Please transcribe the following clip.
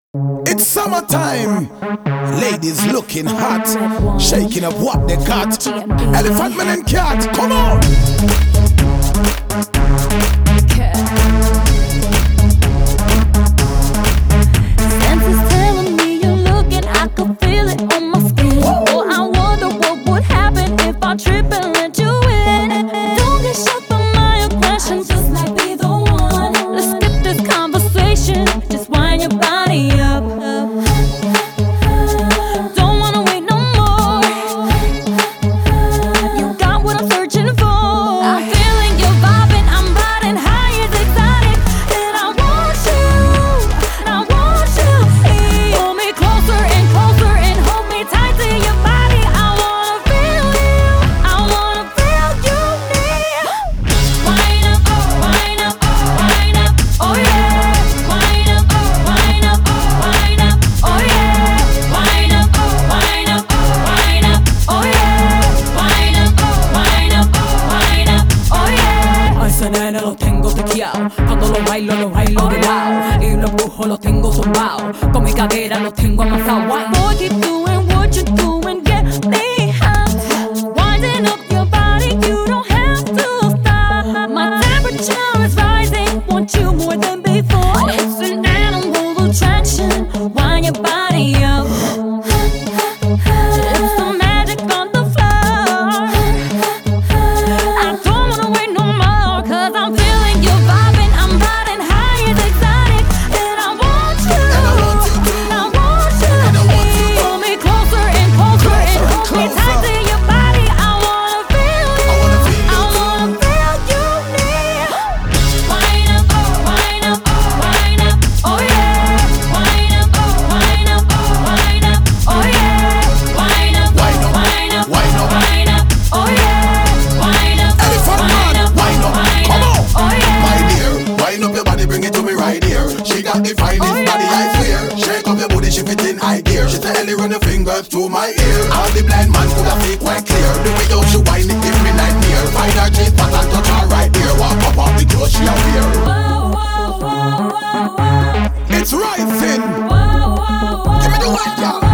It's summertime. Ladies looking hot, shaking up what they got. Elephant man and cat, come on. Senses telling me you're looking, I can feel it on my skin. Oh, I wonder what would happen if I trip and let you in. Don't get shocked by my aggression, just might be the one. Let's skip this conversation, just wind your body up. Don't wanna wait no more. You got what I'm searching for. I'm feeling you vibing, I'm riding high, it's exotic, and I want you. I want you. Pull me closer and closer and hold me tight to your body. I wanna feel you. I wanna feel you near. Wind up, wind up, wind up. Oh yeah. Wind up, wind up, wind up. Oh yeah. Wind up, wind up, wind up. Oh yeah. Wind up, wind up, wind up. Oh yeah. A ese nene lo tengo tequeado. Cuando lo bailo de lado. Y los brujos los tengo zumbados. Con mi cadera los tengo amasados. Boy, keep doing what you're doing, get me hot. Winding up your body, you don't have to stop. My temperature is rising, want you more than before. It's an animal attraction, wind your body up. It's the magic on the floor. I don't wanna wait no more, cause I'm feeling you vibing. I'm riding high, it's exotic, and I want you. I want you. Pull me closer and closer and hold me tight to your body. I wanna feel you. I wanna feel you near. Wind up, wind up, wind up. Oh yeah. Wind up, wind up, wind up. Oh yeah. Wind up, wind up, wind up. Oh yeah. Wind up, Elephant man, wind up, come on. oh yeah. My dear, wind up your body, bring it to me right here. She got the finest body, I swear. Shake up your booty, shift it in high gear. She said, Ellie, run your fingers through my ear. All the blind man could have fake quite clear. The way how she wind it, give me nightmare. Find her cheese pot and touch her right there. Walk up off the clothes she a wear. Whoa, whoa, whoa, whoa, whoa. It's rising. Whoa, whoa, whoa. Give me the white girl.